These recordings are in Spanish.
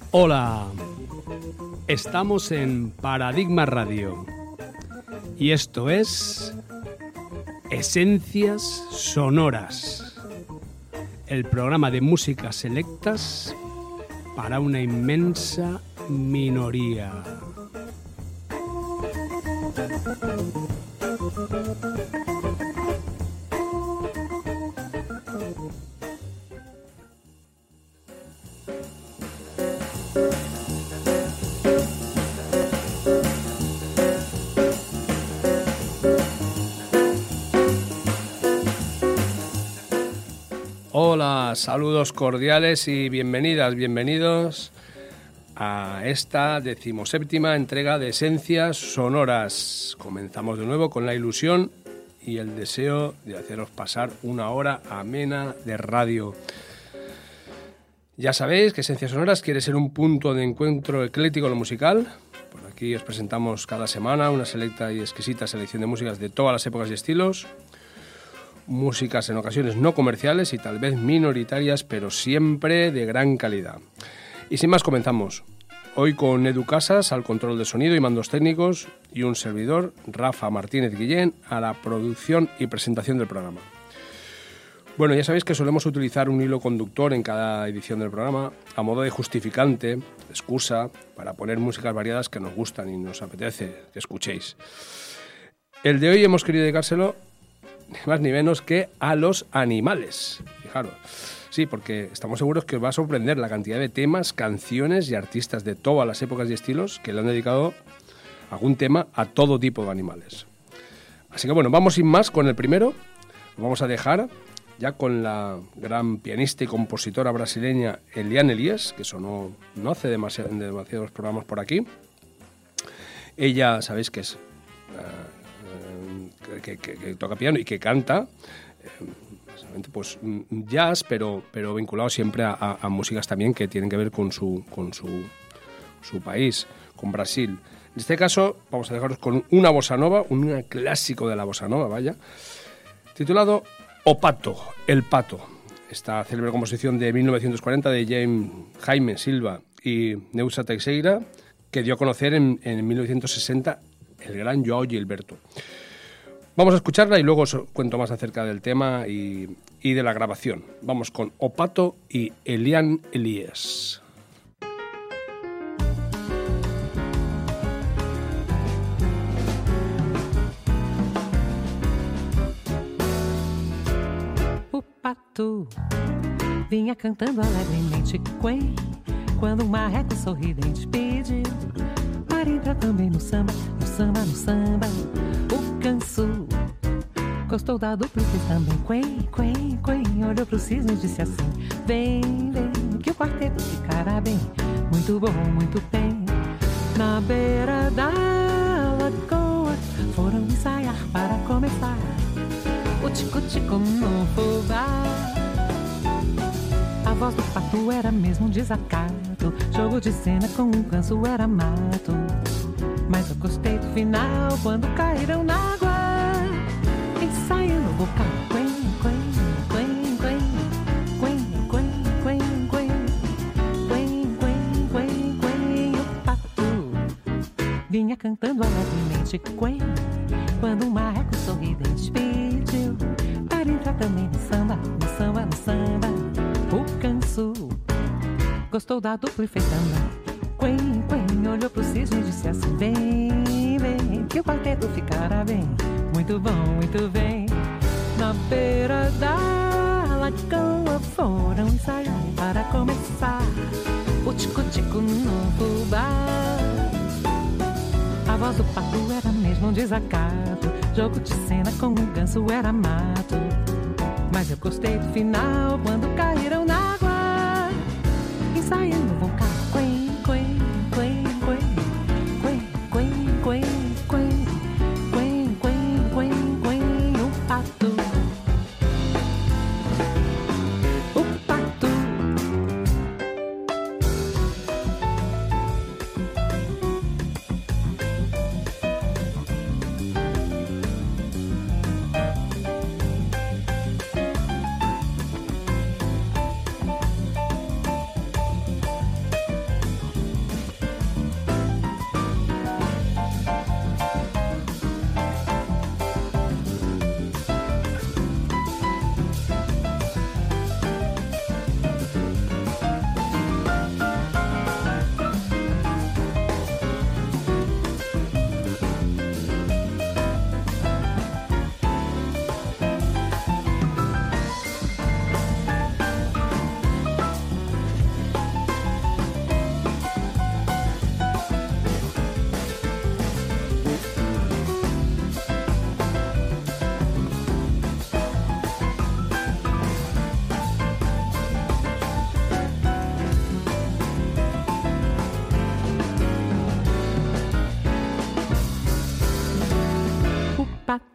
Hola, estamos en Paradigma Radio y esto es Esencias Sonoras, el programa de músicas selectas para una inmensa minoría. Hola, saludos cordiales y bienvenidas, bienvenidos a esta 17ª entrega de Esencias Sonoras. Comenzamos de nuevo con la ilusión y el deseo de haceros pasar una hora amena de radio. Ya sabéis que Esencias Sonoras quiere ser un punto de encuentro ecléctico en lo musical. Por aquí os presentamos cada semana una selecta y exquisita selección de músicas de todas las épocas y estilos. Músicas en ocasiones no comerciales y tal vez minoritarias, pero siempre de gran calidad. Y sin más comenzamos. Hoy con Edu Casas al control de sonido y mandos técnicos y un servidor, Rafa Martínez Guillén, a la producción y presentación del programa. Bueno, ya sabéis que solemos utilizar un hilo conductor en cada edición del programa a modo de justificante, excusa, para poner músicas variadas que nos gustan y nos apetece que escuchéis. El de hoy hemos querido dedicárselo ni más ni menos que a los animales. Fijaros, sí, porque estamos seguros que os va a sorprender la cantidad de temas, canciones y artistas de todas las épocas y estilos que le han dedicado algún tema a todo tipo de animales. Así que bueno, vamos sin más con el primero. Lo vamos a dejar ya con la gran pianista y compositora brasileña Eliane Elias, que sonó no hace demasiados programas por aquí. Ella, sabéis que es que toca piano y que canta, pues jazz, pero vinculado siempre a músicas también que tienen que ver con su país, con Brasil. En este caso vamos a dejaros con una bossa nova, un clásico de la bossa nova, vaya, titulado O Pato, El Pato. Esta célebre composición de 1940 de Jaime Silva y Neuza Teixeira, que dio a conocer en 1960 el gran João Gilberto. Vamos a escucharla y luego os cuento más acerca del tema y de la grabación. Vamos con O Pato y Eliane Elias. O pato vinha cantando alegremente quen, quando um marreco sorridente pediu para entrar também no samba, no samba, no samba. O canso gostou da dupla e fez também quen, quen, quen. Olhou pro cisne e disse assim: vem, vem, que o quarteto ficará bem. Muito bom, muito bem. Na beira da lagoa foram ensaiar para começar o tico-tico no fubá. A voz do pato era mesmo um desacato, jogo de cena com um ganso era mato. Mas eu gostei do final quando caíram na água, ensaiando o vocal. Quen, quen, quen, quen, quen, quen, quen, quen, quen, quen, quen. O pato vinha cantando alegremente quen, quando um marreco sorridente pediu para entrar também no samba, no samba, no samba. O canso gostou da dupla e fez também quen, quen. Olhou pro cisne e disse assim: vem, vem, que o quarteto ficará bem. Muito bom, muito bem. Na beira da lagoa foram ensaiar para começar o tico-tico no fubá. A voz do pato era mesmo um desacato, jogo de cena com um ganso era mato. Mas eu gostei do final quando caíram na água, ensaiando o vocal. Quen, quen, quen, quen, quen, quen, quen, quen, quen, quen, quen. O pato, o pato.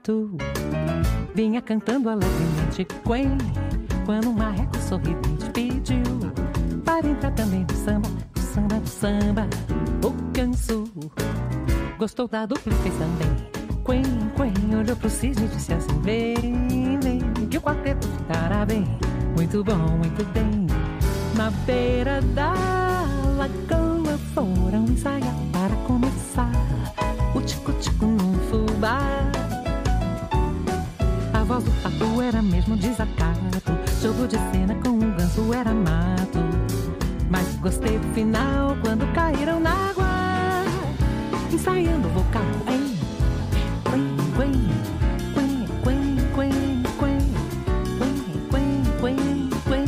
pato vinha cantando alegremente quen, quando um marreco sorridente pediu para entrar também no samba, no samba, no samba. O ganso gostou da dupla e fez também quen, quen, olhou pro cisne e disse assim: vem, vem, que o quarteto ficará bem, muito bom, muito bem. Na beira da lagoa foram ensaiar para começar o tico-tico no fubá. A voz do pato era mesmo desacato, jogo de cena com um ganso era mato. Mas gostei do final quando caíram na água, ensaiando o vocal, hein? Quen, quen, quen, quen, quen, quen, quen, quen, quen, quen.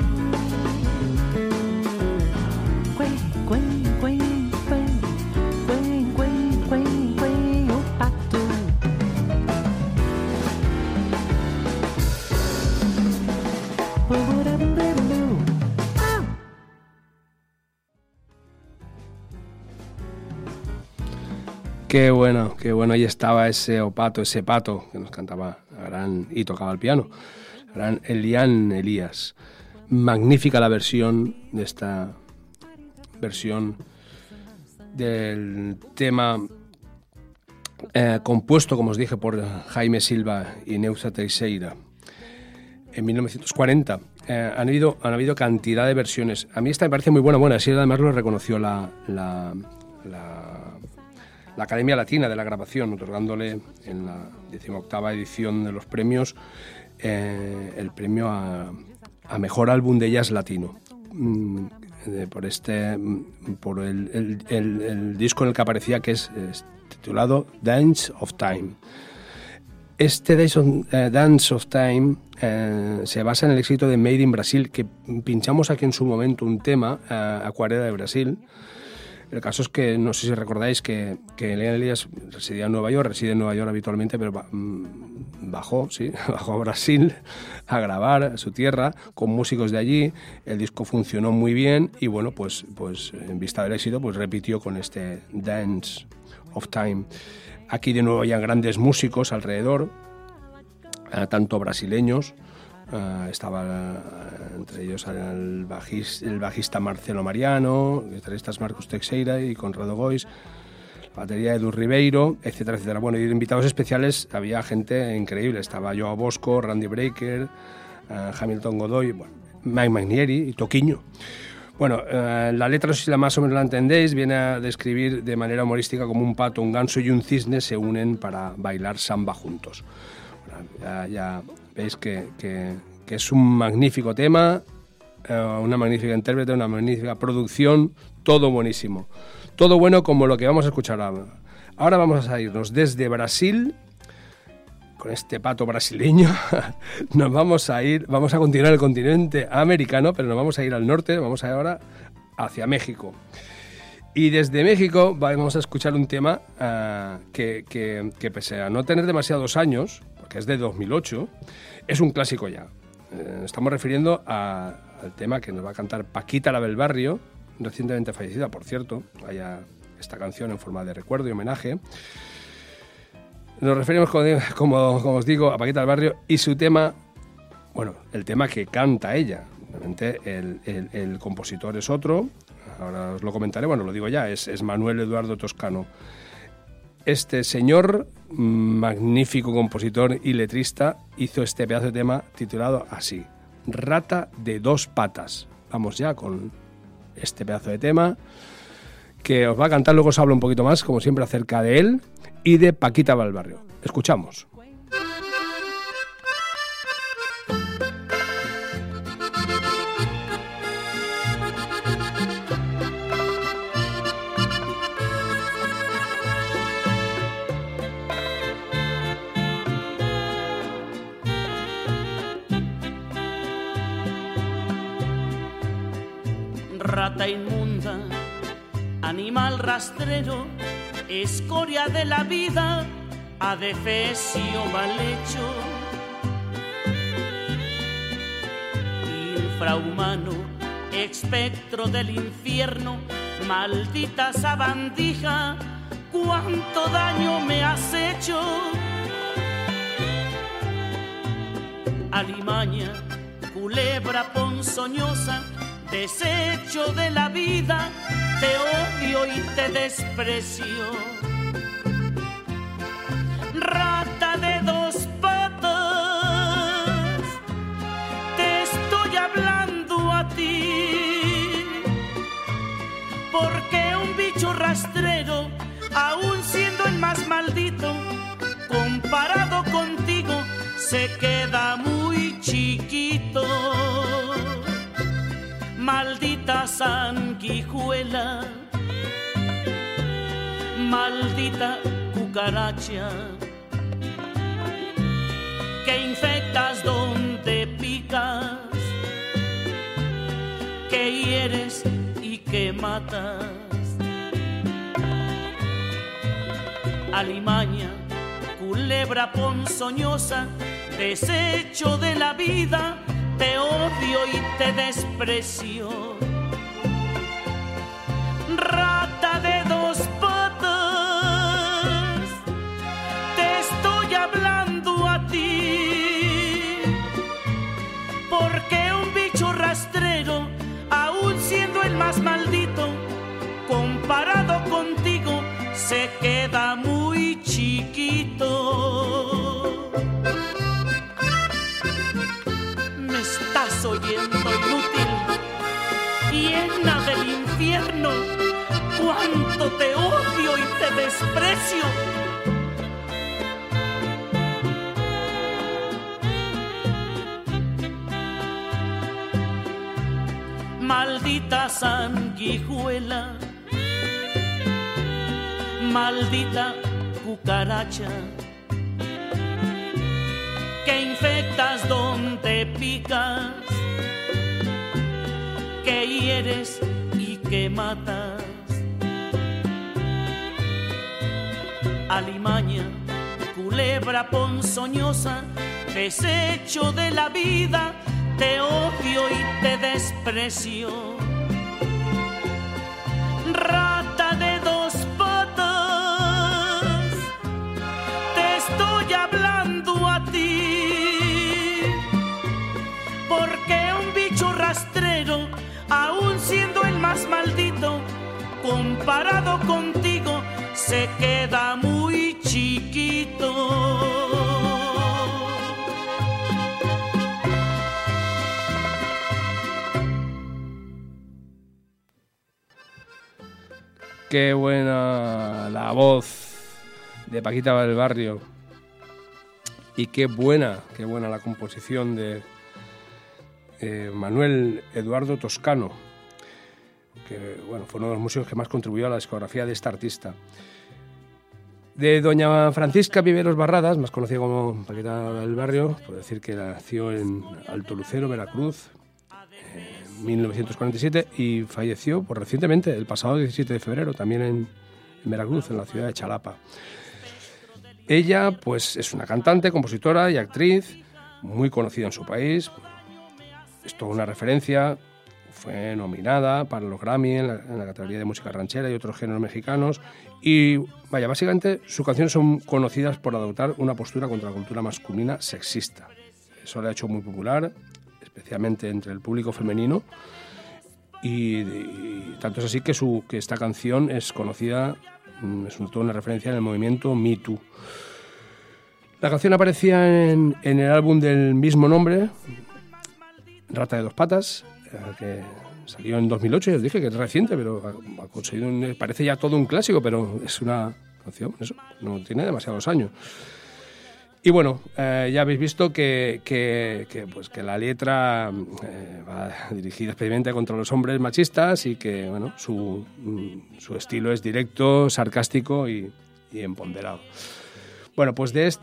Quen, quen, quen, quen, quen, quen, quen, quen, o pato. Qué bueno, ahí estaba ese opato, ese pato que nos cantaba y tocaba el piano, gran Elian Elías. Magnífica la versión de esta versión del tema compuesto, como os dije, por Jaime Silva y Neuza Teixeira en 1940. Han habido cantidad de versiones. A mí esta me parece muy buena. Así además lo reconoció la Academia Latina de la Grabación, otorgándole en la 18ª edición de los premios el premio a Mejor Álbum de Jazz Latino, por el disco en el que aparecía, que es titulado Dance of Time. Este Dance of Time se basa en el éxito de Made in Brasil, que pinchamos aquí en su momento un tema, Acuarela de Brasil. El caso es que, no sé si recordáis, que Elian Elías reside en Nueva York habitualmente, pero bajó a Brasil a grabar a su tierra con músicos de allí. El disco funcionó muy bien y bueno, pues en vista del éxito, pues repitió con este Dance of Time. Aquí de nuevo hay grandes músicos alrededor, tanto brasileños. Estaba entre ellos el bajista Marcelo Mariano, guitarristas Marcos Teixeira y Conrado Góis, la batería Edu Ribeiro, etcétera, etcétera. Bueno, y de invitados especiales había gente increíble. Estaba Joao Bosco, Randy Brecker, Hamilton Godoy, Mike Magnieri y Toquinho. Bueno, la letra, no sé si la más o menos la entendéis, viene a describir de manera humorística como un pato, un ganso y un cisne se unen para bailar samba juntos. Bueno, ya veis que es un magnífico tema, una magnífica intérprete, una magnífica producción, todo buenísimo. Todo bueno como lo que vamos a escuchar ahora. Ahora vamos a irnos desde Brasil, con este pato brasileño, vamos a continuar el continente americano, pero nos vamos a ir al norte, vamos ahora hacia México. Y desde México vamos a escuchar un tema que pese a no tener demasiados años, porque es de 2008, es un clásico ya. Estamos refiriendo al tema que nos va a cantar Paquita la del Barrio, recientemente fallecida, por cierto. Vaya esta canción en forma de recuerdo y homenaje. Nos referimos, como os digo, a Paquita del Barrio y su tema, bueno, el tema que canta ella. Obviamente el compositor es otro, ahora os lo comentaré, bueno, lo digo ya, es Manuel Eduardo Toscano. Este señor, magnífico compositor y letrista, hizo este pedazo de tema titulado así, Rata de dos patas. Vamos ya con este pedazo de tema que os va a cantar, luego os hablo un poquito más, como siempre, acerca de él y de Paquita del Barrio. Escuchamos. Rata inmunda, animal rastrero, escoria de la vida, adefesio mal hecho, infrahumano, espectro del infierno, maldita sabandija, cuánto daño me has hecho. alimaña, culebra ponzoñosa, desecho de la vida, te odio y te desprecio. Rata de dos patas, te estoy hablando a ti, porque un bicho rastrero, aún siendo el más maldito, comparado contigo, se queda muy chiquito. Maldita sanguijuela, maldita cucaracha, que infectas donde picas, que hieres y que matas. Alimaña, culebra ponzoñosa, desecho de la vida, te odio y te desprecio. Rata de dos patas, te estoy hablando a ti, porque un bicho rastrero, aún siendo el más maldito, comparado contigo, se queda muy chiquito. Me estás oyendo, inútil, llena del infierno, cuánto te odio y te desprecio. Maldita sanguijuela, maldita cucaracha, que infectas donde picas, que hieres y que matas. Alimaña, culebra ponzoñosa, desecho de la vida, te odio y te desprecio. Rata de dos patas, te estoy hablando a ti, porque un bicho rastrero, aún siendo el más maldito, comparado contigo, se queda muy chiquito. Qué buena la voz de Paquita del Barrio y qué buena la composición de Manuel Eduardo Toscano, que bueno, fue uno de los músicos que más contribuyó a la discografía de esta artista. De doña Francisca Viveros Barradas, más conocida como Paquita del Barrio, puedo decir que nació en Alto Lucero, Veracruz, 1947, y falleció recientemente, el pasado 17 de febrero, también en Veracruz, en la ciudad de Xalapa. Ella pues es una cantante, compositora y actriz muy conocida en su país, es toda una referencia, fue nominada para los Grammy en la categoría de música ranchera y otros géneros mexicanos, y vaya, básicamente sus canciones son conocidas por adoptar una postura contra la cultura masculina sexista. Eso le ha hecho muy popular, especialmente entre el público femenino, y tanto es así que esta canción es conocida, es toda una referencia en el movimiento Me Too. La canción aparecía en el álbum del mismo nombre, Rata de dos patas, que salió en 2008, ya os dije que es reciente, pero ha conseguido parece ya todo un clásico, pero es una canción, eso, no tiene demasiados años. Y bueno, ya habéis visto que la letra va dirigida especialmente contra los hombres machistas y que bueno, su estilo es directo, sarcástico y empoderado. Bueno, pues de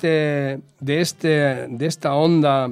esta onda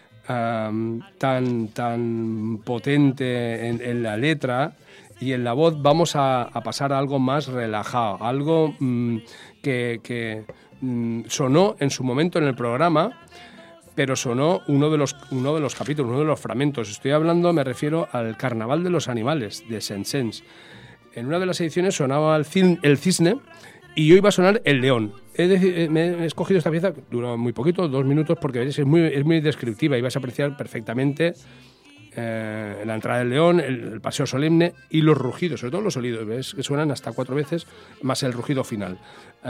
tan potente en la letra y en la voz, vamos a pasar a algo más relajado, algo que sonó en su momento en el programa, pero sonó uno de los capítulos, uno de los fragmentos. Me refiero al Carnaval de los Animales, de Saint-Saëns. En una de las ediciones sonaba el cisne y hoy va a sonar el león. me he escogido esta pieza, dura muy poquito, 2 minutos, porque es muy descriptiva y vas a apreciar perfectamente la entrada del león, el paseo solemne y los rugidos, sobre todo los sonidos, ¿ves? Que suenan hasta 4 veces, más el rugido final.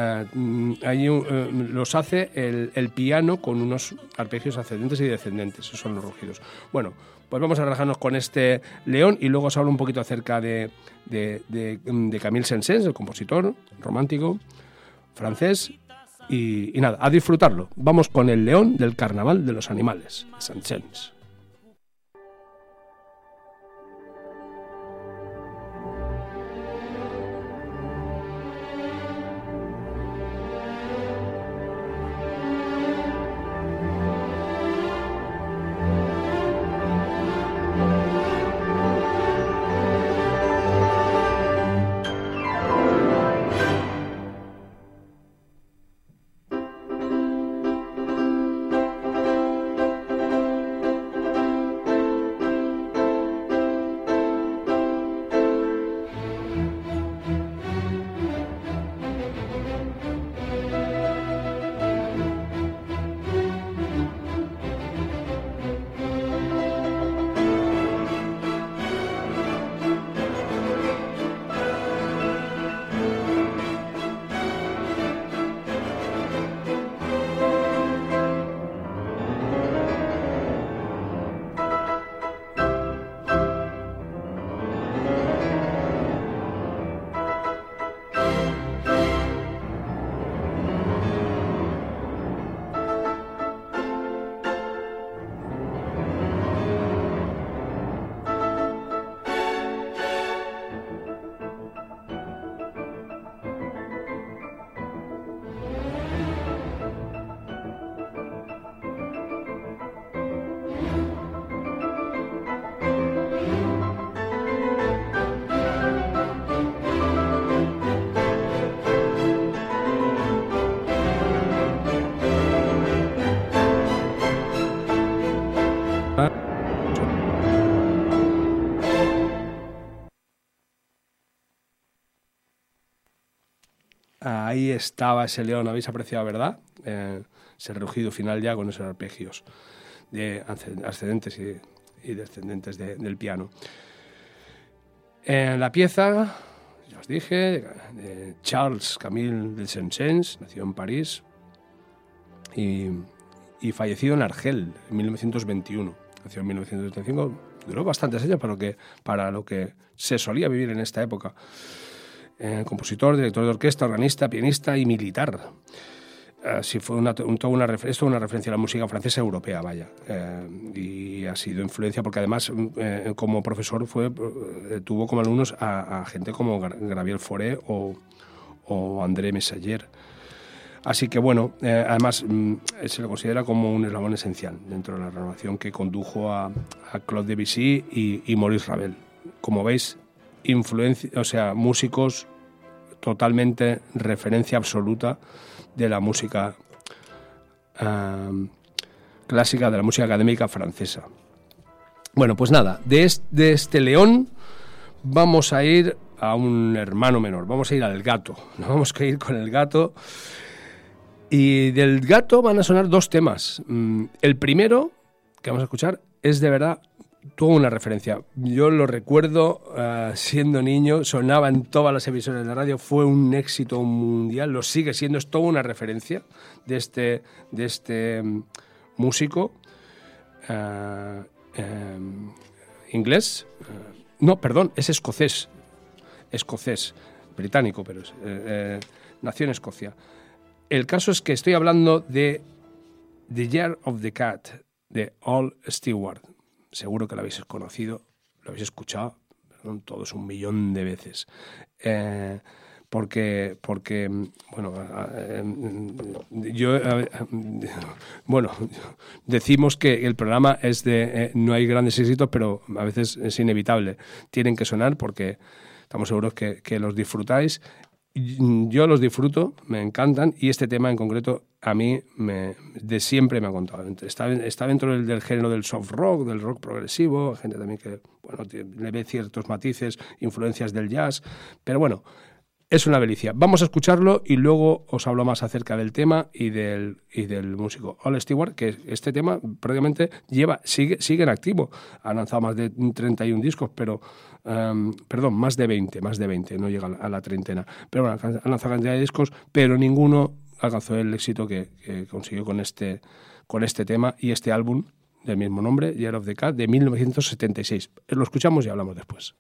Los hace el piano con unos arpegios ascendentes y descendentes, esos son los rugidos. Bueno, pues vamos a relajarnos con este león y luego os hablo un poquito acerca de Camille Saint-Saëns, el compositor romántico francés, y nada, a disfrutarlo. Vamos con el león del carnaval de los animales, Saint-Saëns. Ahí estaba ese león, habéis apreciado, ¿verdad? Ese rugido final ya con esos arpegios de ascendentes y descendentes del piano. La pieza, ya os dije, de Charles Camille de Saint-Saëns, nació en París y falleció en Argel en 1921. Nació en 1935, duró bastantes años para lo que se solía vivir en esta época. Compositor, director de orquesta, organista, pianista y militar. Sí, fue toda una referencia a la música francesa europea, vaya. Y ha sido influencia porque además como profesor tuvo como alumnos a gente como Gabriel Fauré o André Messager. Así que bueno, además se le considera como un eslabón esencial dentro de la renovación que condujo a Claude Debussy y Maurice Ravel. Como veis, músicos totalmente referencia absoluta de la música clásica, de la música académica francesa. Bueno, pues nada, de este león vamos a ir a un hermano menor, vamos a ir al gato, nos vamos a ir con el gato, y del gato van a sonar 2 temas. El primero que vamos a escuchar es de verdad toda una referencia. Yo lo recuerdo siendo niño, sonaba en todas las emisoras de radio, fue un éxito mundial, lo sigue siendo, es toda una referencia de este músico inglés, es escocés, británico, pero nació en Escocia. El caso es que estoy hablando de The Year of the Cat, de Al Stewart. Seguro que lo habéis conocido, lo habéis escuchado, todos 1.000.000 de veces. Porque decimos que el programa es de no hay grandes éxitos, pero a veces es inevitable. Tienen que sonar porque estamos seguros que los disfrutáis. Yo los disfruto, me encantan, y este tema en concreto a mí de siempre me ha contado. Está dentro del género del soft rock, del rock progresivo, gente también que le ve ciertos matices, influencias del jazz, pero bueno, Es una delicia. Vamos a escucharlo y luego os hablo más acerca del tema y del músico Al Stewart, que este tema prácticamente sigue en activo. Ha lanzado más de 31 discos, pero más de 20, no llega a la treintena. Pero bueno, ha lanzado cantidad de discos, pero ninguno alcanzó el éxito que consiguió con este tema y este álbum del mismo nombre, Year of the Cat, de 1976. Lo escuchamos y hablamos después.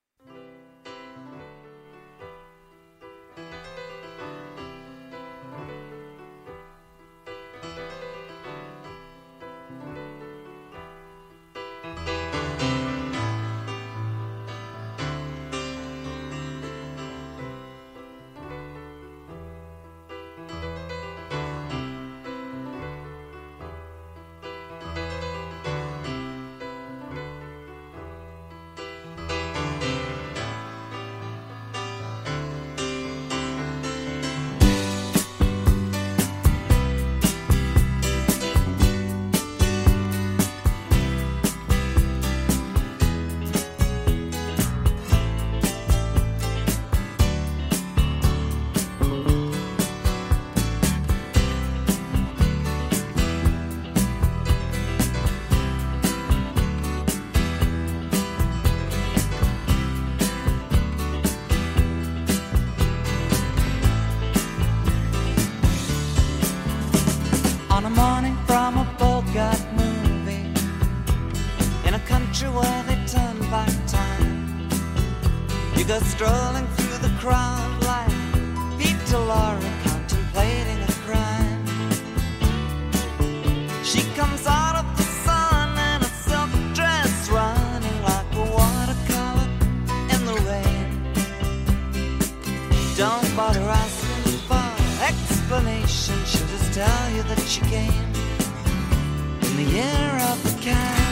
On a morning from a Bogart movie, in a country where they turn back time, you go strolling through the crowd like Peter Lorre contemplating a crime. She comes out of the sun in a silk dress, running like a watercolor in the rain. Don't bother asking for explanation, she'll just tell you that she came in the year of the cat.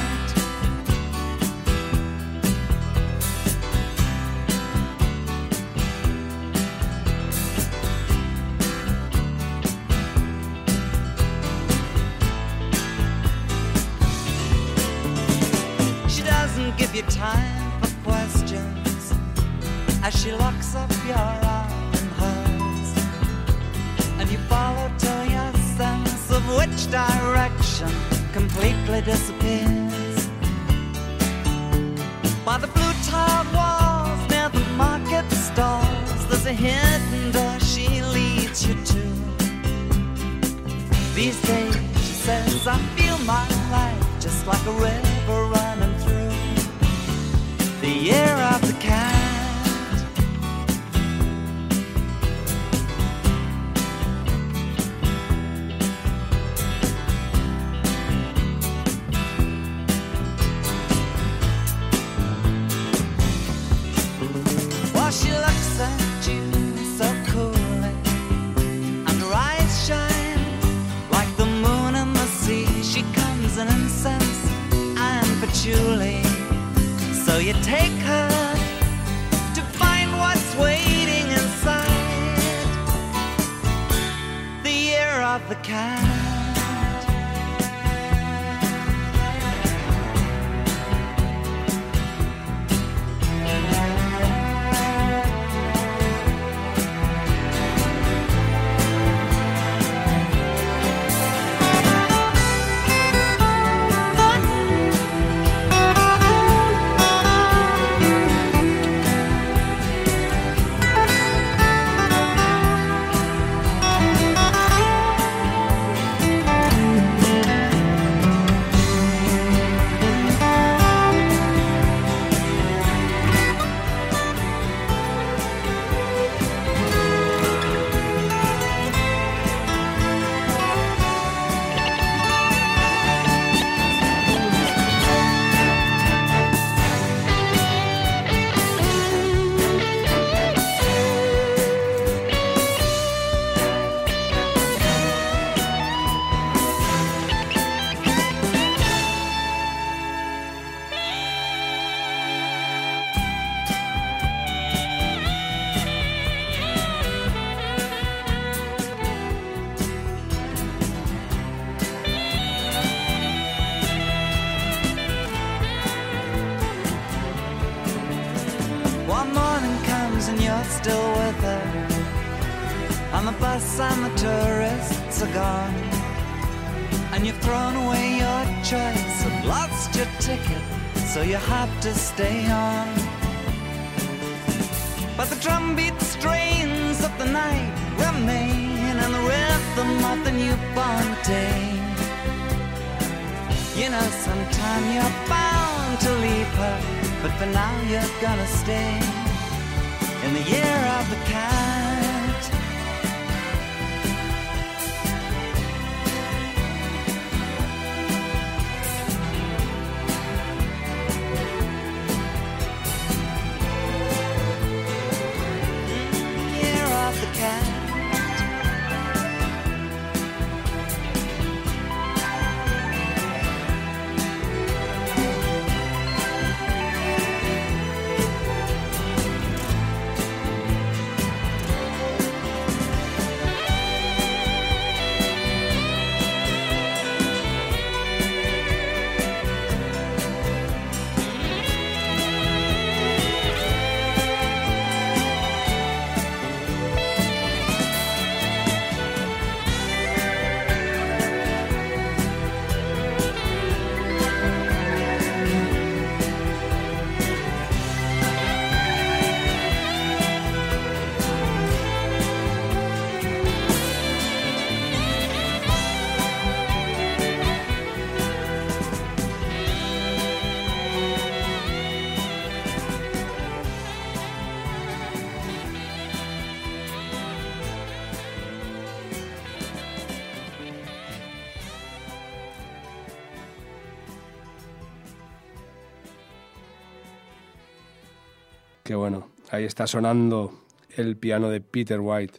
She doesn't give you time for questions as she locks up your arm in hers, and you follow till your sense of which direction completely disappears. By the blue tiled walls near the market stalls, there's a hidden door she leads you to. These days, she says, I feel my life just like a river running through the year of the cat. She looks at you so coolly, and her eyes shine like the moon in the sea. She comes in incense and patchouli, so you take her to find what's waiting inside the year of the cat. One morning comes and you're still with her, On the bus and the tourists are gone, and you've thrown away your choice and lost your ticket, so you have to stay on. But the drumbeat strains of the night remain, and the rhythm of the newborn day. You know, sometime you're bound to leave her, but for now you're gonna stay in the year of the cat. Qué bueno, ahí está sonando el piano de Peter White.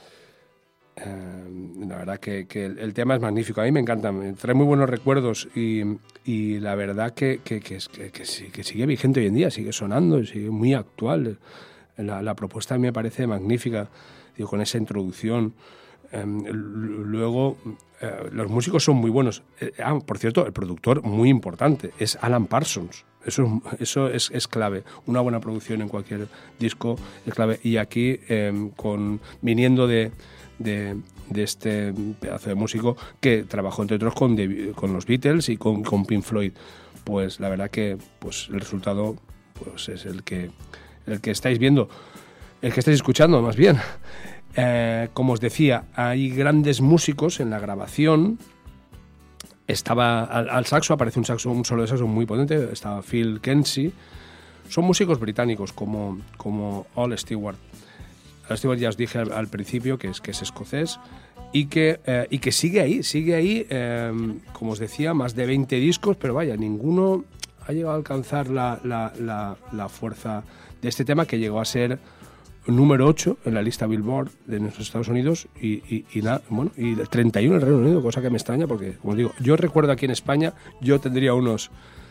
La verdad que el tema es magnífico, a mí me encanta, me trae muy buenos recuerdos y la verdad que sigue vigente hoy en día, sigue sonando, sigue muy actual. La propuesta a mí me parece magnífica, digo, con esa introducción. Luego, los músicos son muy buenos. Por cierto, el productor muy importante es Alan Parsons. Eso es clave. Una buena producción en cualquier disco es clave. Y aquí, viniendo de este pedazo de músico que trabajó entre otros con los Beatles y con Pink Floyd, pues la verdad que pues el resultado pues es el que estáis viendo, el que estáis escuchando más bien. Como os decía, hay grandes músicos en la grabación. Estaba al saxo, aparece un solo de saxo muy potente, estaba Phil Kensi. Son músicos británicos como Al Stewart. Al Stewart ya os dije al principio que es escocés y que sigue ahí, como os decía, más de 20 discos, pero vaya, ninguno ha llegado a alcanzar la fuerza de este tema, que llegó a ser número 8 en la lista Billboard de los Estados Unidos y el 31 en el Reino Unido, cosa que me extraña porque, como os digo, yo recuerdo aquí en España, yo tendría unos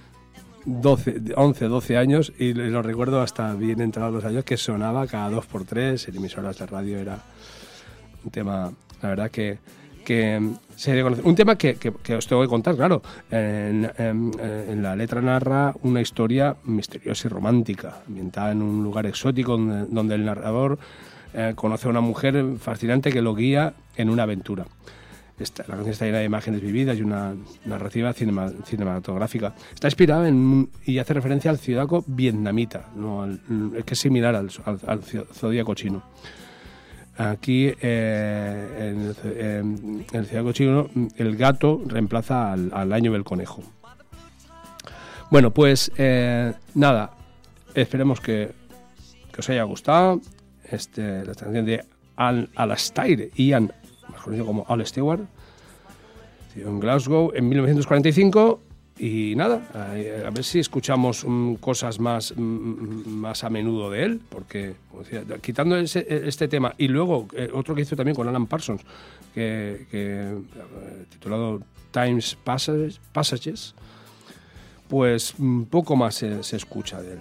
11, 12 años y lo recuerdo hasta bien entrados los años que sonaba cada 2x3 en emisoras de radio. Era un tema, la verdad que se reconoce. Un tema que os tengo que contar, claro. En la letra narra una historia misteriosa y romántica, ambientada en un lugar exótico donde el narrador conoce a una mujer fascinante que lo guía en una aventura. La canción está llena de imágenes vividas y una narrativa cinematográfica. Está inspirada y hace referencia al zodíaco vietnamita, que es similar al zodíaco chino. Aquí, en el zodíaco chino, el gato reemplaza al año del conejo. Bueno, pues nada, esperemos que os haya gustado la canción de Alastair Ian, más conocido como Al Stewart, en Glasgow en 1945. Y nada, a ver si escuchamos cosas más a menudo de él, porque, como decía, quitando este tema y luego otro que hizo también con Alan Parsons, que titulado Time's Passages, pues poco más se escucha de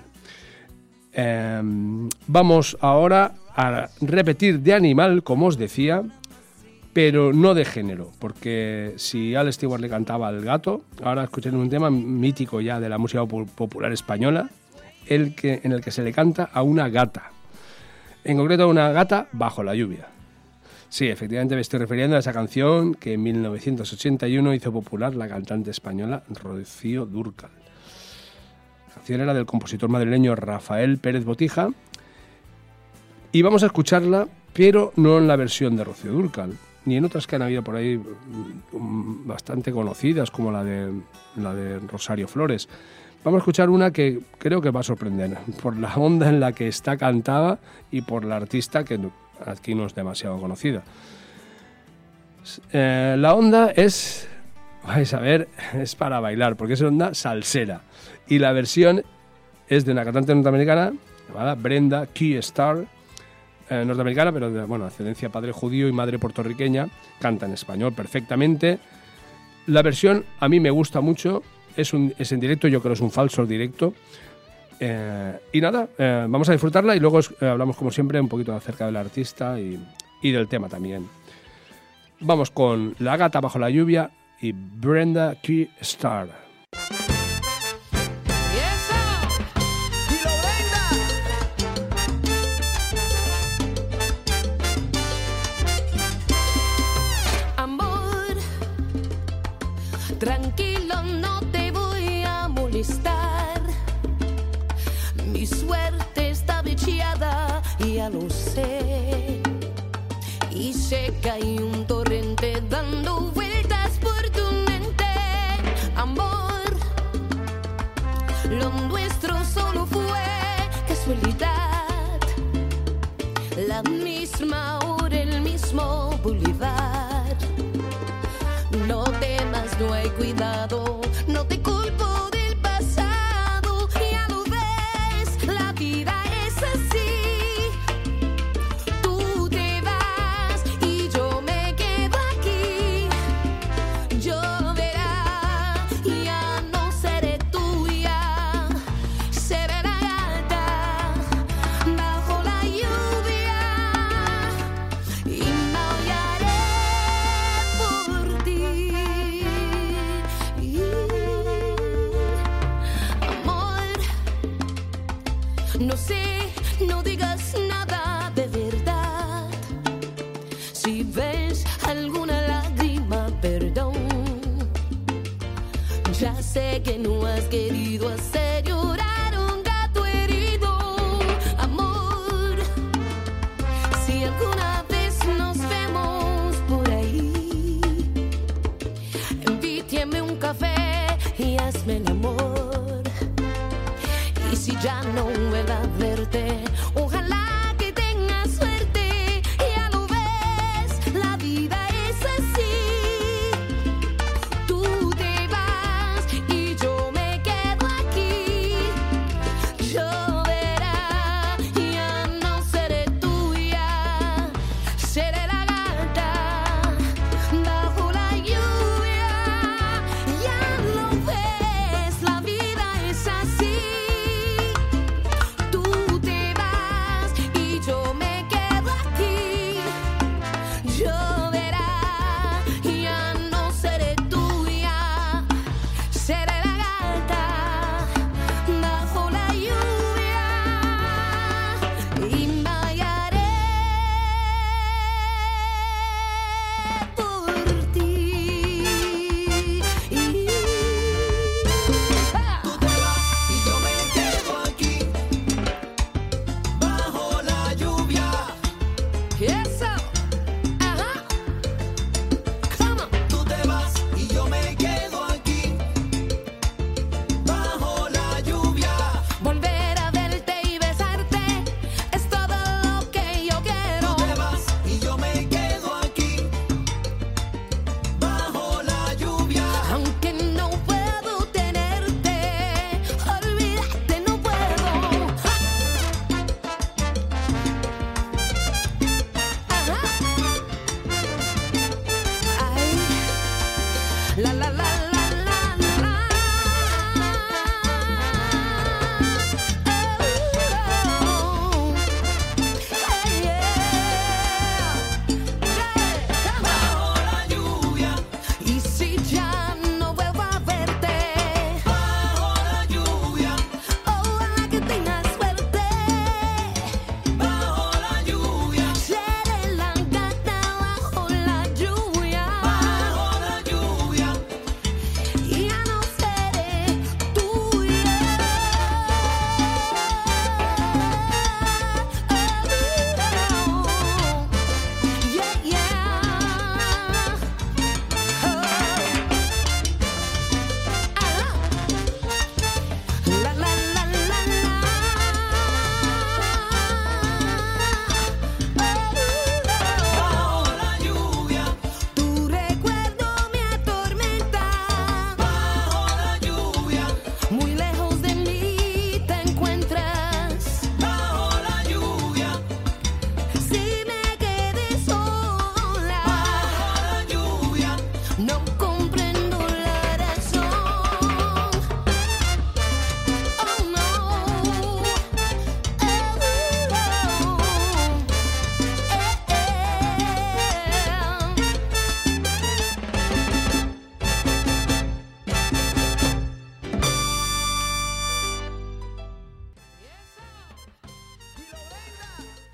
él. Vamos ahora a repetir de Animal, como os decía, pero no de género, porque si Al Stewart le cantaba al gato, ahora escuchen un tema mítico ya de la música popular española, en el que se le canta a una gata, en concreto a una gata bajo la lluvia. Sí, efectivamente me estoy refiriendo a esa canción que en 1981 hizo popular la cantante española Rocío Dúrcal. La canción era del compositor madrileño Rafael Pérez Botija y vamos a escucharla, pero no en la versión de Rocío Dúrcal, ni en otras que han habido por ahí bastante conocidas, como la de Rosario Flores. Vamos a escuchar una que creo que va a sorprender, por la onda en la que está cantada y por la artista que aquí no es demasiado conocida. La onda es, vais a ver, es para bailar, porque es onda salsera. Y la versión es de una cantante norteamericana llamada Brenda Key Starr, norteamericana, pero de ascendencia padre judío y madre puertorriqueña. Canta en español perfectamente. La versión a mí me gusta mucho. Es en directo, yo creo que es un falso directo. Y nada, vamos a disfrutarla y luego hablamos como siempre un poquito acerca del artista y del tema también. Vamos con La gata bajo la lluvia y Brenda Key Starr. Tranquilo, no te voy a molestar. Mi suerte está bicheada, ya lo sé. Y sé que hay un torrente dando vueltas por tu mente. Amor, lo nuestro solo fue casualidad. La misma hora, el mismo boulevard. No temas, no hay cuidado, no te culpo del pasado, ya lo ves, la vida es así. Tú te vas y yo me quedo aquí. Lloverá, ya no seré tuya, seré la gata bajo la lluvia y maullaré por ti. Amor, no sé, no digas nada de verdad. Si ves alguna lágrima, perdón. Ya sé que no has querido hacer llorar un gato herido. Amor, si alguna vez nos vemos por ahí, invítame un café y hazme el amor. Y si ya no vuelvo a verte, ojalá que tengas suerte. Ya lo ves, la vida es así. Tú te vas y yo me quedo aquí. Lloverá, ya no seré tuya, seré la gata bajo la lluvia. Ya lo ves, la vida es así. Tú te vas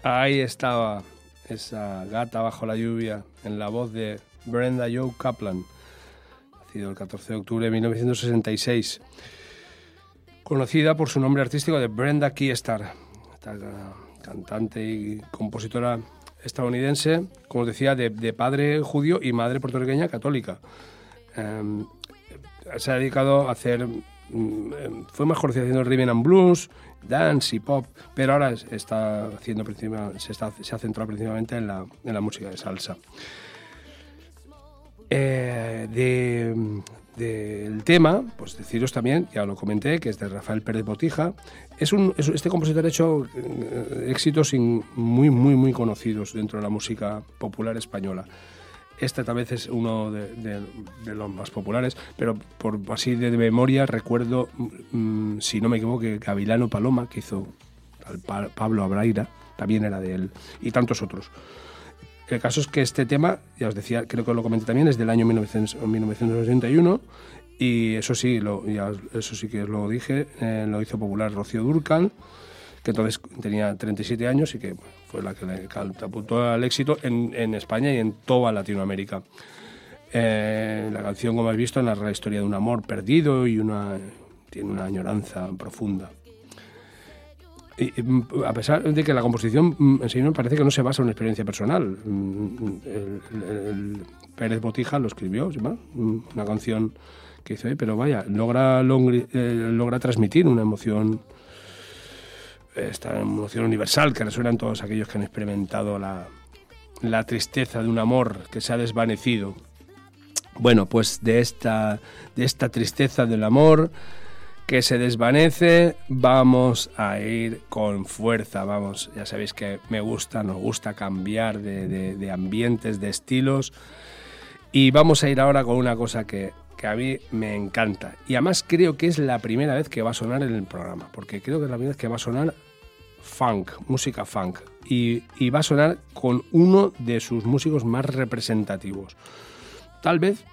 Ahí estaba esa gata bajo la lluvia en la voz de Brenda Jo Kaplan, nacido el 14 de octubre de 1966, conocida por su nombre artístico de Brenda Keystar, esta cantante y compositora estadounidense, como os decía, de padre judío y madre puertorriqueña católica. Se ha dedicado a hacer... fue más conocida haciendo rhythm and blues, dance y pop, pero ahora está haciendo se ha centrado principalmente en la música de salsa. Del tema, pues deciros también, ya lo comenté, que es de Rafael Pérez Botija. Este compositor ha hecho éxitos muy conocidos dentro de la música popular española. Este tal vez es uno de los más populares, pero por así de memoria recuerdo, si no me equivoco, que Gavilano Paloma, que hizo al Pablo Abraira, también era de él, y tantos otros. El caso es que este tema, ya os decía, creo que lo comenté también, es del año 1981, y eso sí que os lo dije, lo hizo popular Rocío Dúrcal, que entonces tenía 37 años y que fue la que le catapultó al éxito en España y en toda Latinoamérica. La canción, como has visto, narra la historia de un amor perdido y tiene una añoranza profunda. Y a pesar de que la composición en sí me parece que no se basa en una experiencia personal. El Pérez Botija lo escribió, ¿sí? Una canción que hizo ahí, pero vaya, logra transmitir una emoción, esta emoción universal que resuena en todos aquellos que han experimentado la tristeza de un amor que se ha desvanecido. Bueno, pues de esta tristeza del amor que se desvanece, vamos a ir con fuerza, ya sabéis que nos gusta cambiar de ambientes, de estilos, y vamos a ir ahora con una cosa que a mí me encanta, y además creo que es la primera vez que va a sonar en el programa, porque creo que es la primera vez que va a sonar funk, música funk, y va a sonar con uno de sus músicos más representativos. Tal vez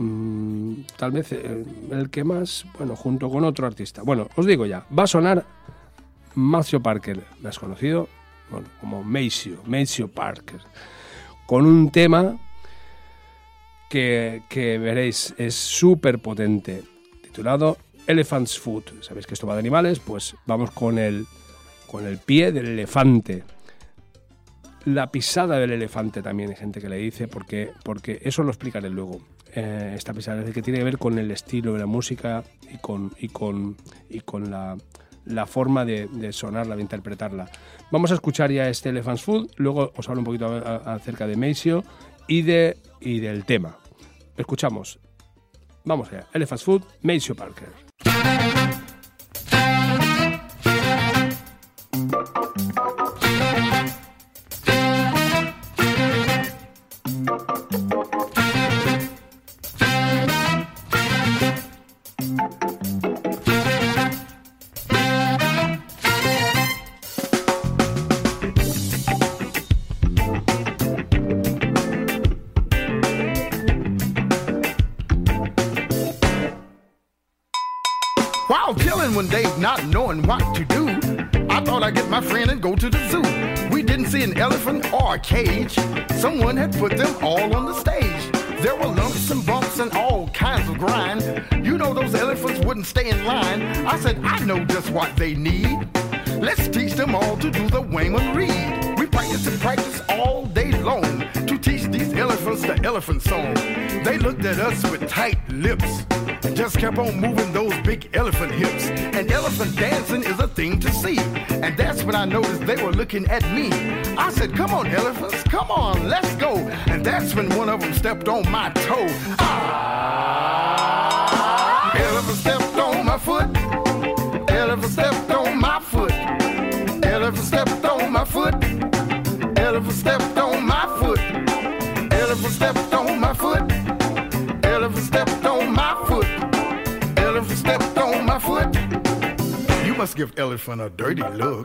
el que más, bueno, junto con otro artista. Bueno, os digo ya, va a sonar Maceo Parker, más conocido, bueno, como Maceo Parker, con un tema que veréis, es súper potente, titulado Elephant's Foot. ¿Sabéis que esto va de animales? Pues vamos con el pie del elefante. La pisada del elefante también hay gente que le dice, porque eso lo explicaré luego. Esta pisada que tiene que ver con el estilo de la música y con la forma de sonarla, de interpretarla. Vamos a escuchar ya este Elephant's Foot, luego os hablo un poquito acerca de Maceo y del tema. Escuchamos. Vamos allá. Elephant's Foot, Maceo Parker. While chilling one day, not knowing what to do, I thought I'd get my friend and go to the zoo. We didn't see an elephant or a cage. Someone had put them all on the stage. There were lumps and bumps and all kinds of grind. You know those elephants wouldn't stay in line. I said, I know just what they need. Let's teach them all to do the Wayman Reed. We practice and practice all day long to teach these elephants the elephant song. They looked at us with tight lips and just kept on moving those big elephant hips. And elephant dancing is a thing to see. And that's when I noticed they were looking at me. I said, come on, elephants, come on, let's go. And that's when one of them stepped on my toe. Ah! Elephant stepped on my foot. Elephant stepped on my foot. Elephant stepped on my foot. Elephant stepped on my foot. Elephant stepped on my foot. Elephant stepped on my foot. Elephant stepped on my foot. You must give elephant a dirty look.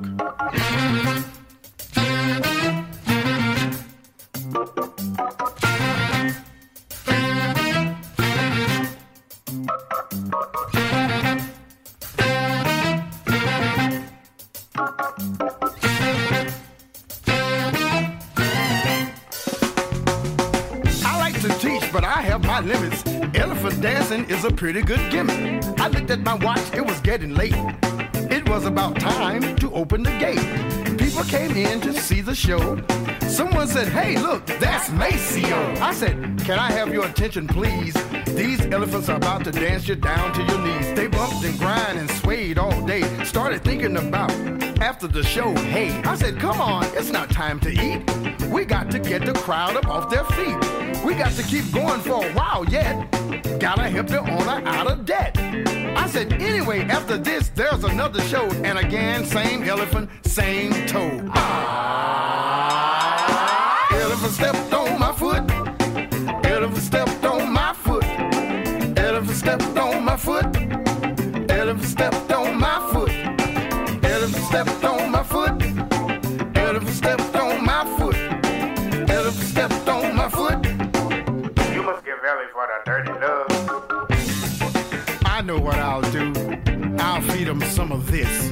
my limits. Elephant dancing is a pretty good gimmick. I looked at my watch, it was getting late. It was about time to open the gate. People came in to see the show. Someone said, hey, look, that's Maceo. I said, can I have your attention, please? These elephants are about to dance you down to your knees. They bumped and grind and swayed all day. Started thinking about after the show, hey. I said, come on, it's not time to eat. We got to get the crowd up off their feet. We got to keep going for a while yet. Gotta help the owner out of debt. I said, anyway, after this, there's another show. And again, same elephant, same toe. Elephant stepped on my foot. Elephant stepped on my foot. Elephant stepped on my foot. Elephant stepped on my foot. Elephant stepped on my foot. Elephant stepped on my foot. Elephant stepped on my foot. You must give Ellie for the dirty love. I know what I'll do. I'll feed him some of this.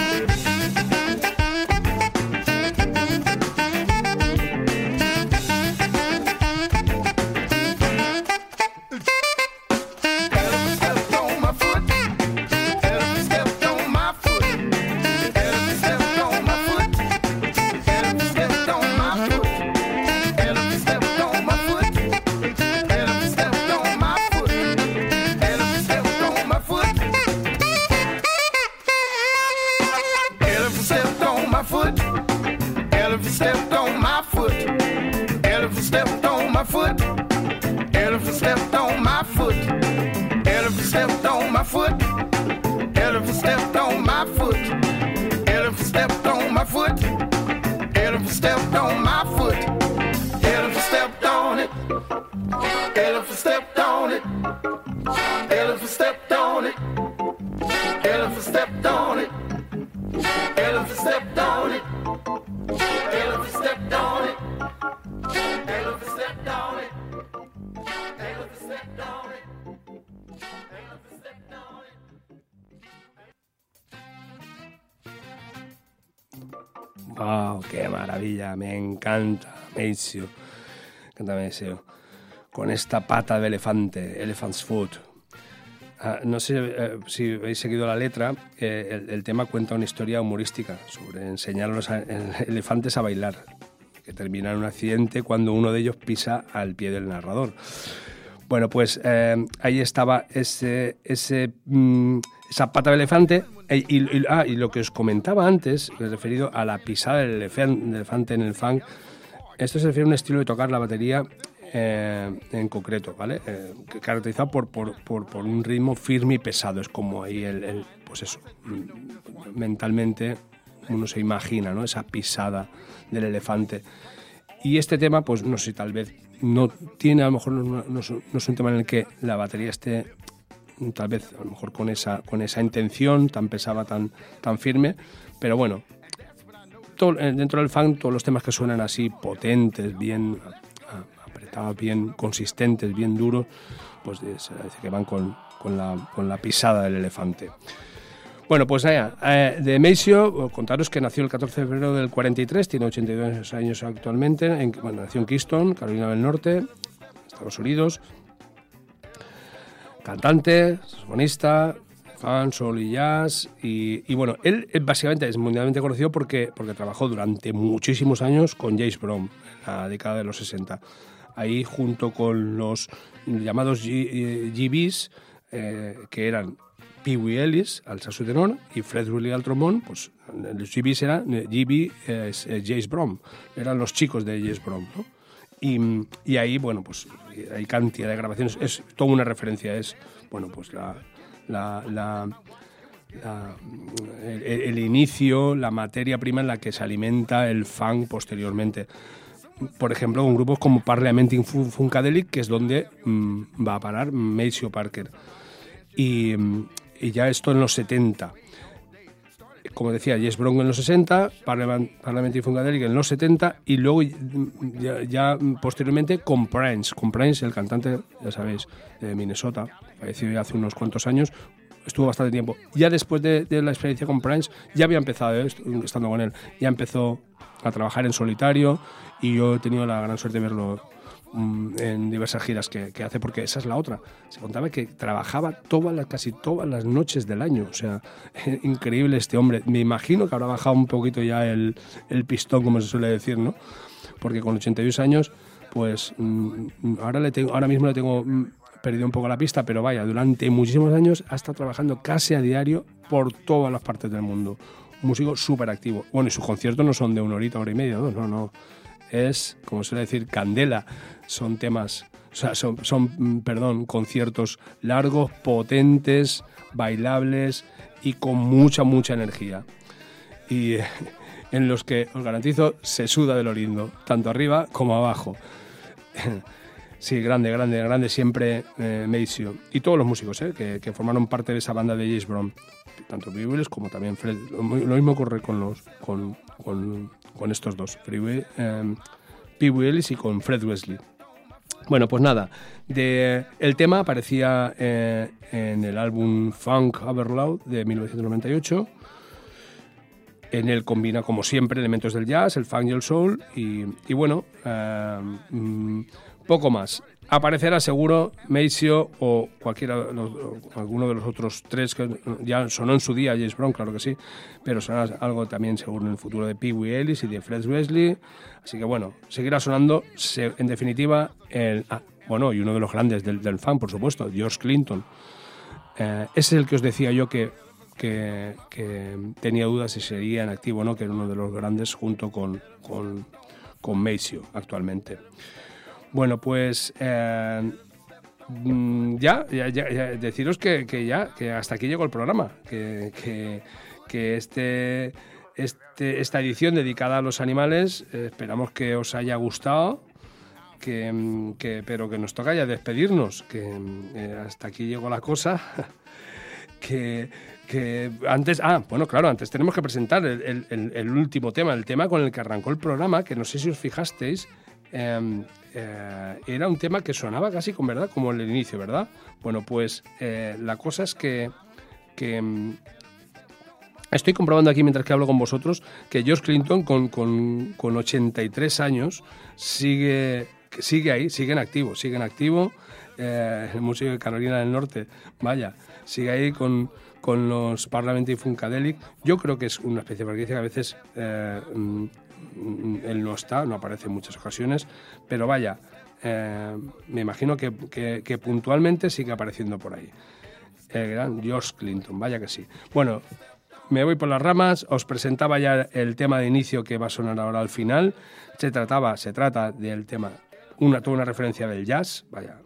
¡Wow! ¡Qué maravilla! Me encanta Maceo. Con esta pata de elefante, Elephant's Foot. No sé si habéis seguido la letra, el tema cuenta una historia humorística sobre enseñar a los elefantes a bailar, que termina en un accidente cuando uno de ellos pisa al pie del narrador. Bueno, pues ahí estaba esa pata de elefante. Y lo que os comentaba antes, referido a la pisada del elefante en el funk, esto se refiere a un estilo de tocar la batería en concreto, ¿vale? Caracterizado por un ritmo firme y pesado. Es como ahí pues eso, mentalmente uno se imagina, ¿no? Esa pisada del elefante. Y este tema, pues no sé, tal vez no tiene, a lo mejor no es un tema en el que la batería esté tal vez a lo mejor con esa intención tan pesada, tan firme, pero bueno, dentro del funk todos los temas que suenan así potentes, bien apretados, bien consistentes, bien duros, pues se dice que van con la pisada del elefante. Bueno, pues de Maceo, contaros que nació el 14 de febrero del 43, tiene 82 años actualmente, nació en Kingston, Carolina del Norte, Estados Unidos. Cantante, saxofonista, funk, soul y jazz. Y bueno, él básicamente es mundialmente conocido porque trabajó durante muchísimos años con James Brown, en la década de los 60. Ahí junto con los llamados GBs, que eran Pee Wee Ellis al saxo tenor y Fred Willey al trombón, pues los GBs eran James Brown, eran los chicos de James Brown, ¿no? Y ahí, bueno, pues hay cantidad de grabaciones, es toda una referencia, es, bueno, pues el inicio, la materia prima en la que se alimenta el funk posteriormente. Por ejemplo, con grupos como Parliamenting Funkadelic, que es donde va a parar Maceo Parker. Y ya esto en los 70. Como decía, James Brown en los 60, Parliamenting Funkadelic en los 70, y luego ya posteriormente con Prince, el cantante, ya sabéis, de Minnesota, falleció ya hace unos cuantos años, estuvo bastante tiempo. Ya después de la experiencia con Prince, ya había empezado, estando con él, ya empezó a trabajar en solitario, y yo he tenido la gran suerte de verlo en diversas giras que hace, porque esa es la otra. Se contaba que trabajaba casi todas las noches del año. O sea, increíble este hombre. Me imagino que habrá bajado un poquito ya el pistón, como se suele decir, ¿no? Porque con 82 años, pues ahora mismo le tengo perdido un poco la pista, pero vaya, durante muchísimos años ha estado trabajando casi a diario por todas las partes del mundo. Un músico súper activo. Bueno, y sus conciertos no son de 1 horita, 1 hora y media, no. Es, como suele decir, candela. Son temas, o sea, son conciertos largos, potentes, bailables y con mucha mucha energía. Y en los que, os garantizo, se suda de lo lindo, tanto arriba como abajo. Sí, grande siempre Maceo. Y todos los músicos que formaron parte de esa banda de James Brown. Tanto Pee Willis como también Fred. Lo mismo ocurre con estos dos, Pee Willis y con Fred Wesley. Bueno, pues nada, el tema aparecía en el álbum Funk Overload de 1998. En él combina, como siempre, elementos del jazz, el funk y el soul. Y bueno, poco más. Aparecerá seguro Maceo o alguno de los otros 3 que ya sonó en su día, James Brown, claro que sí, pero sonará algo también seguro en el futuro de Pee Ellis y de Fred Wesley. Así que bueno, seguirá sonando, en definitiva, y uno de los grandes del funk, por supuesto, George Clinton. Ese es el que os decía yo que tenía dudas si sería en activo o no, que era uno de los grandes junto con Maceo actualmente. Bueno, pues ya deciros que hasta aquí llegó el programa, que esta edición dedicada a los animales, esperamos que os haya gustado, pero que nos toca ya despedirnos, que hasta aquí llegó la cosa, que antes tenemos que presentar el último tema, el tema con el que arrancó el programa, que no sé si os fijasteis. Era un tema que sonaba casi como el inicio, ¿verdad? Bueno, pues la cosa es que estoy comprobando aquí mientras que hablo con vosotros que George Clinton con 83 años sigue ahí, sigue en activo. El músico de Carolina del Norte, vaya, sigue ahí con los Parliamentary Funkadelic. Yo creo que es una especie de franquicia que a veces él no aparece en muchas ocasiones, pero vaya, me imagino que puntualmente sigue apareciendo por ahí. El gran George Clinton, vaya que sí. Bueno, me voy por las ramas, os presentaba ya el tema de inicio que va a sonar ahora al final. Se trata del tema, toda una referencia del jazz, vaya,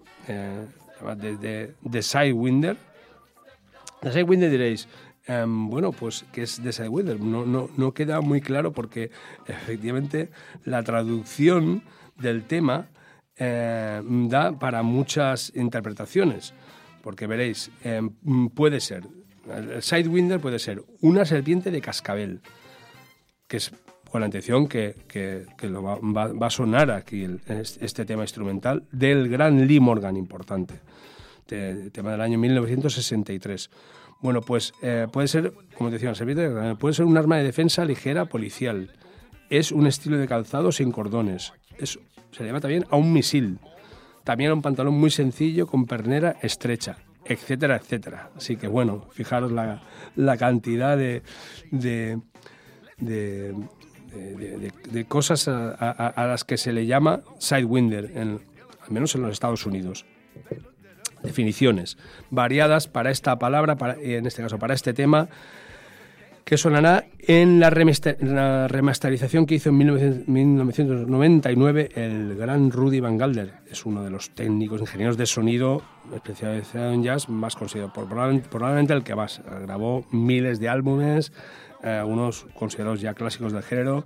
de Sidewinder. De Sidewinder diréis, bueno, pues ¿qué es de Sidewinder? No queda muy claro porque efectivamente la traducción del tema da para muchas interpretaciones, porque veréis, puede ser, el Sidewinder puede ser una serpiente de cascabel, que es con la intención que va a sonar aquí este tema instrumental del gran Lee Morgan, importante, tema del año 1963. Bueno, pues puede ser, como decía, puede ser un arma de defensa ligera policial. Es un estilo de calzado sin cordones. Se le llama también a un misil. También a un pantalón muy sencillo con pernera estrecha, etcétera, etcétera. Así que bueno, fijaros la cantidad de cosas a las que se le llama Sidewinder, al menos en los Estados Unidos. Definiciones variadas para esta palabra, en este caso para este tema, que sonará en la remasterización que hizo en 1999 el gran Rudy Van Gelder. Es uno de los técnicos, ingenieros de sonido especializado en jazz más considerado, probablemente el que más. Grabó miles de álbumes, unos considerados ya clásicos del género,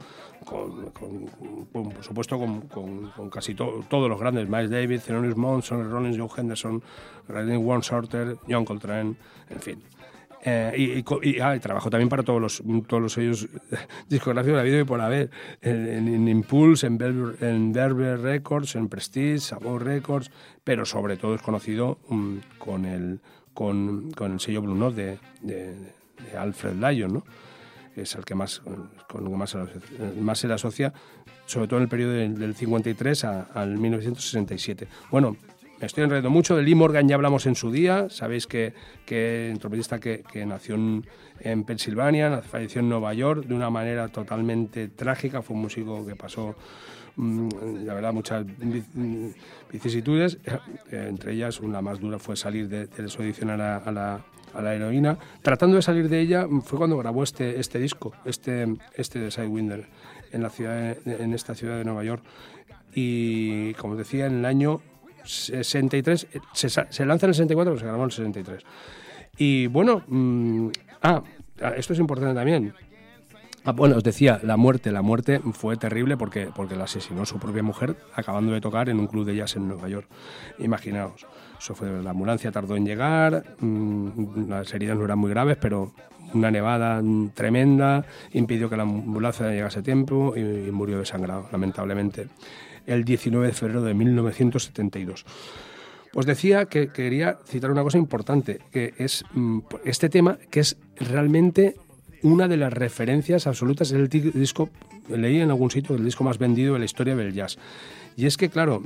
por supuesto con casi todos los grandes, Miles Davis, Thelonious Monk, Sonny Rollins, Joe Henderson, Warren Shorter, John Coltrane, en fin. Y trabajó también para todos los sellos discográficos de la vida y por haber, en Impulse, en Verve Records, en Prestige, Savoy Records, pero sobre todo es conocido con el sello Blue Note de Alfred Lion, ¿no? es el que más, con lo que más se le asocia, sobre todo en el periodo del 53 al 1967. Bueno, me estoy enredando mucho. De Lee Morgan ya hablamos en su día. Sabéis que un trompetista que nació en Pensilvania, falleció en Nueva York de una manera totalmente trágica. Fue un músico que pasó, la verdad, muchas vicisitudes. Entre ellas, una más dura fue salir de su adicción a la heroína. Tratando de salir de ella fue cuando grabó este disco, de Sidewinder, en esta ciudad de Nueva York. Y como decía, en el año 63, se lanza en el 64, pero se grabó en el 63. Y bueno, esto es importante también. Bueno, os decía, la muerte fue terrible porque la asesinó su propia mujer acabando de tocar en un club de jazz en Nueva York. Imaginaos, eso fue, la ambulancia tardó en llegar, las heridas no eran muy graves, pero una nevada tremenda impidió que la ambulancia llegase a tiempo y murió desangrado, lamentablemente, el 19 de febrero de 1972. Os decía que quería citar una cosa importante, que es este tema, que es realmente una de las referencias absolutas. Es el disco, leí en algún sitio, el disco más vendido de la historia del jazz. Y es que, claro,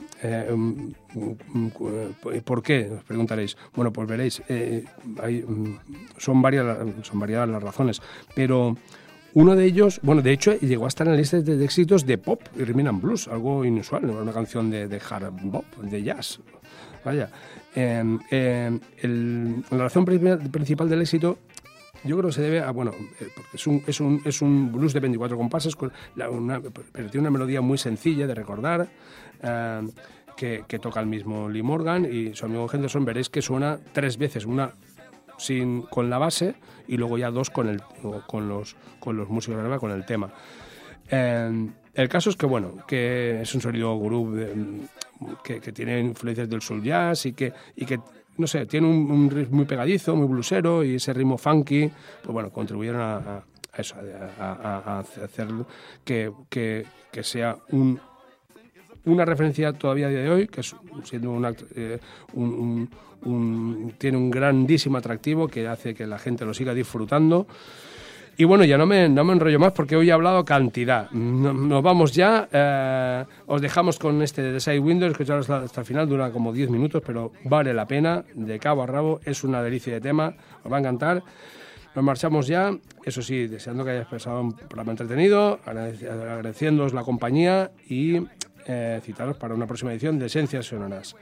¿por qué? Os preguntaréis. Bueno, pues veréis, son variadas las razones, pero uno de ellos, bueno, de hecho, llegó a estar en la lista de éxitos de pop y rhythm and blues, algo inusual, ¿no? Una canción de hard bop, de jazz. Vaya. La razón principal del éxito, yo creo que se debe a, bueno, porque es un blues de 24 compases, pero tiene una melodía muy sencilla de recordar, que toca el mismo Lee Morgan y su amigo Henderson. Veréis que suena 3 veces, una con la base y luego ya 2 con los músicos arriba, con el tema. El caso es que, bueno, que es un sonido groove que tiene influencias del soul jazz y que no sé, tiene un ritmo muy pegadizo, muy bluesero, y ese ritmo funky, pues bueno, contribuyeron a eso, a hacer que sea una referencia todavía a día de hoy, que es siendo tiene un grandísimo atractivo que hace que la gente lo siga disfrutando. Y bueno, ya no me enrollo más porque hoy he hablado cantidad. Nos vamos ya. Os dejamos con este de Sidewinder, escucharos hasta el final, dura como 10 minutos, pero vale la pena, de cabo a rabo, es una delicia de tema, os va a encantar. Nos marchamos ya, eso sí, deseando que hayáis pasado un programa entretenido, agradeciéndoos la compañía y citaros para una próxima edición de Esencias Sonoras.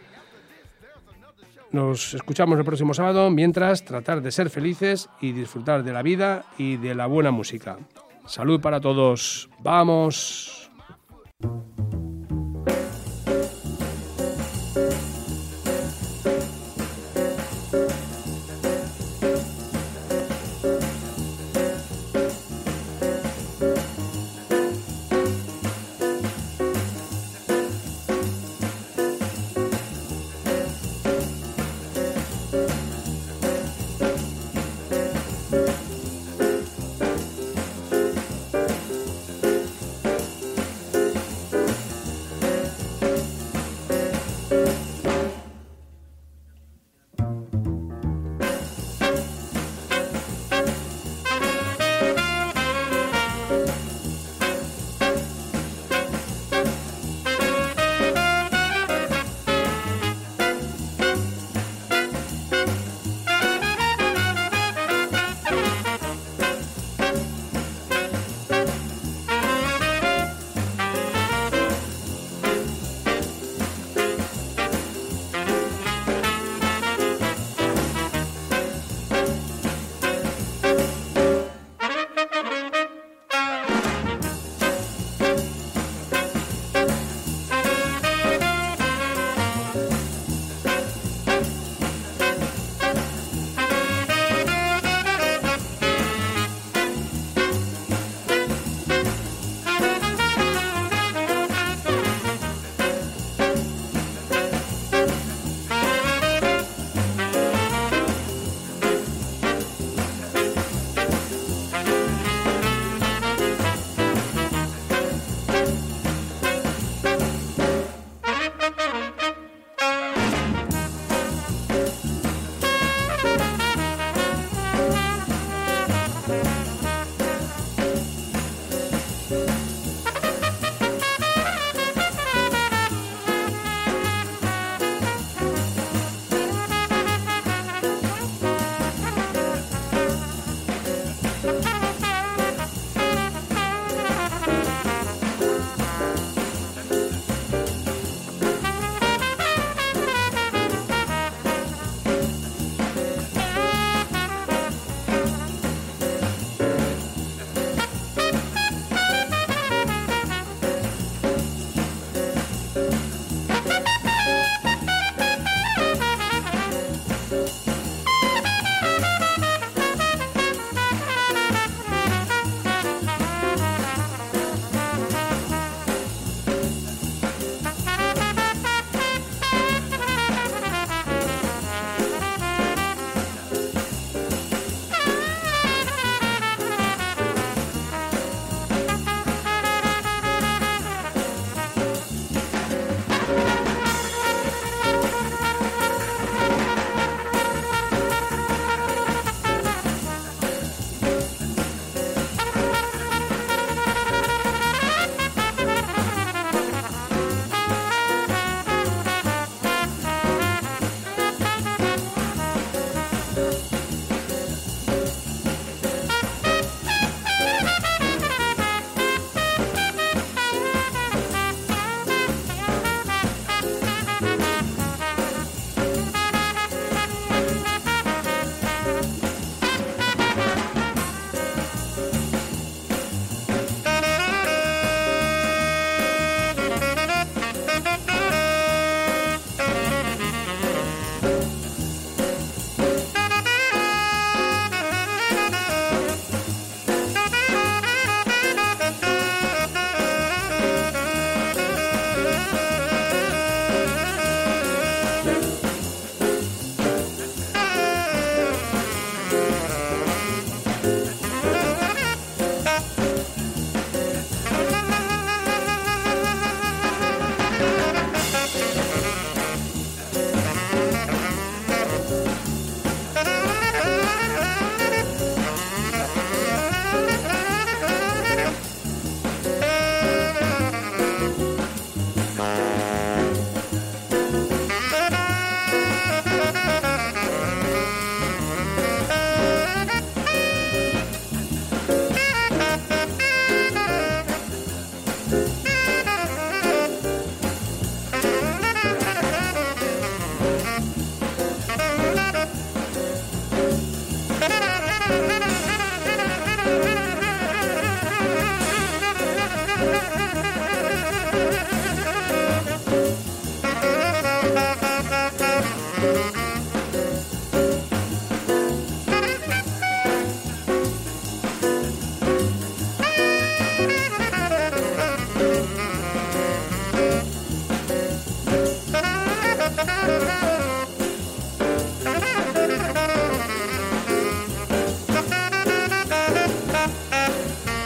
Nos escuchamos el próximo sábado, mientras tratar de ser felices y disfrutar de la vida y de la buena música. Salud para todos. ¡Vamos!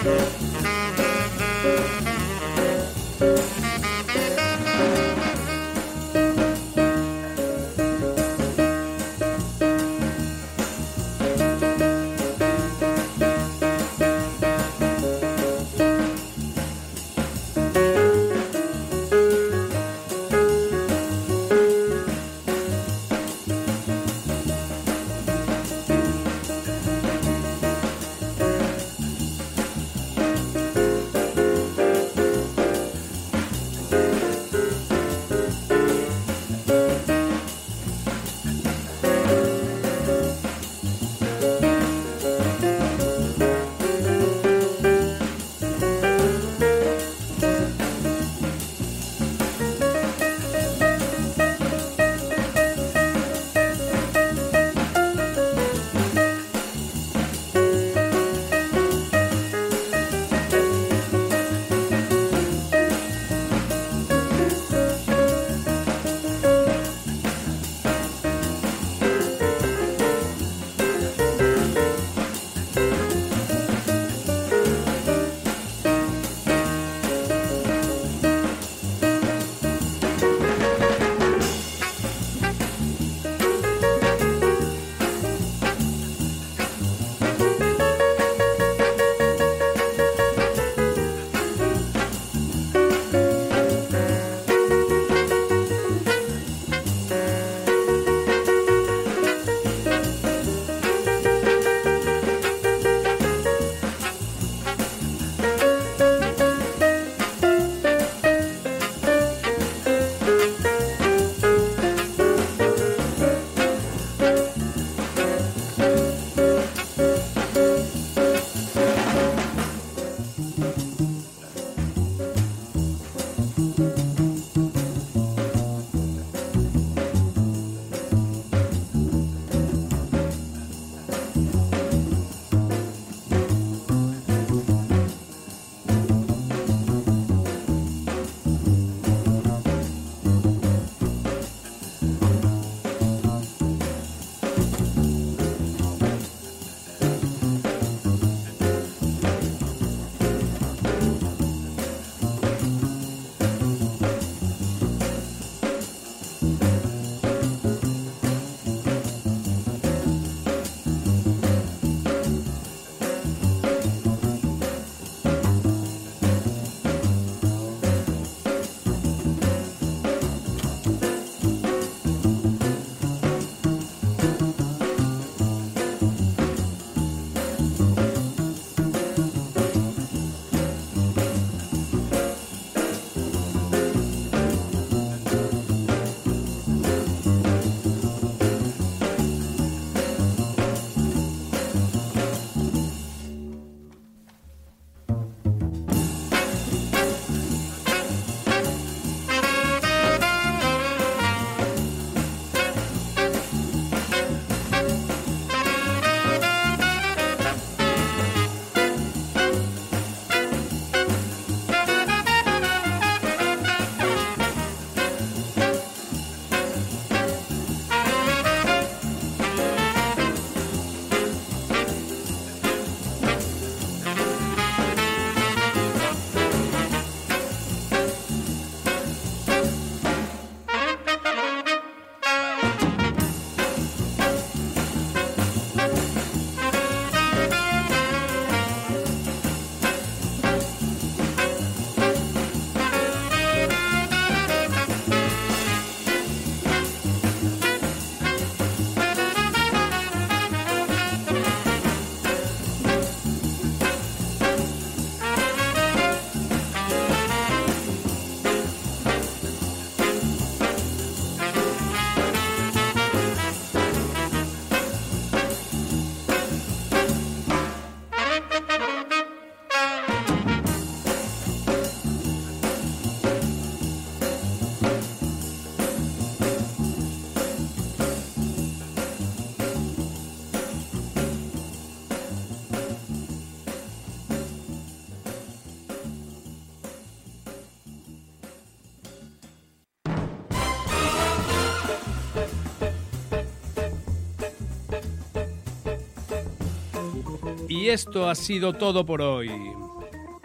Y esto ha sido todo por hoy.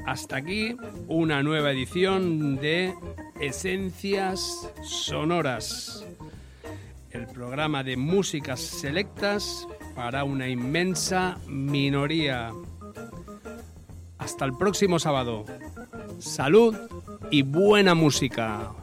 Hasta aquí una nueva edición de Esencias Sonoras, el programa de músicas selectas para una inmensa minoría. Hasta el próximo sábado. Salud y buena música.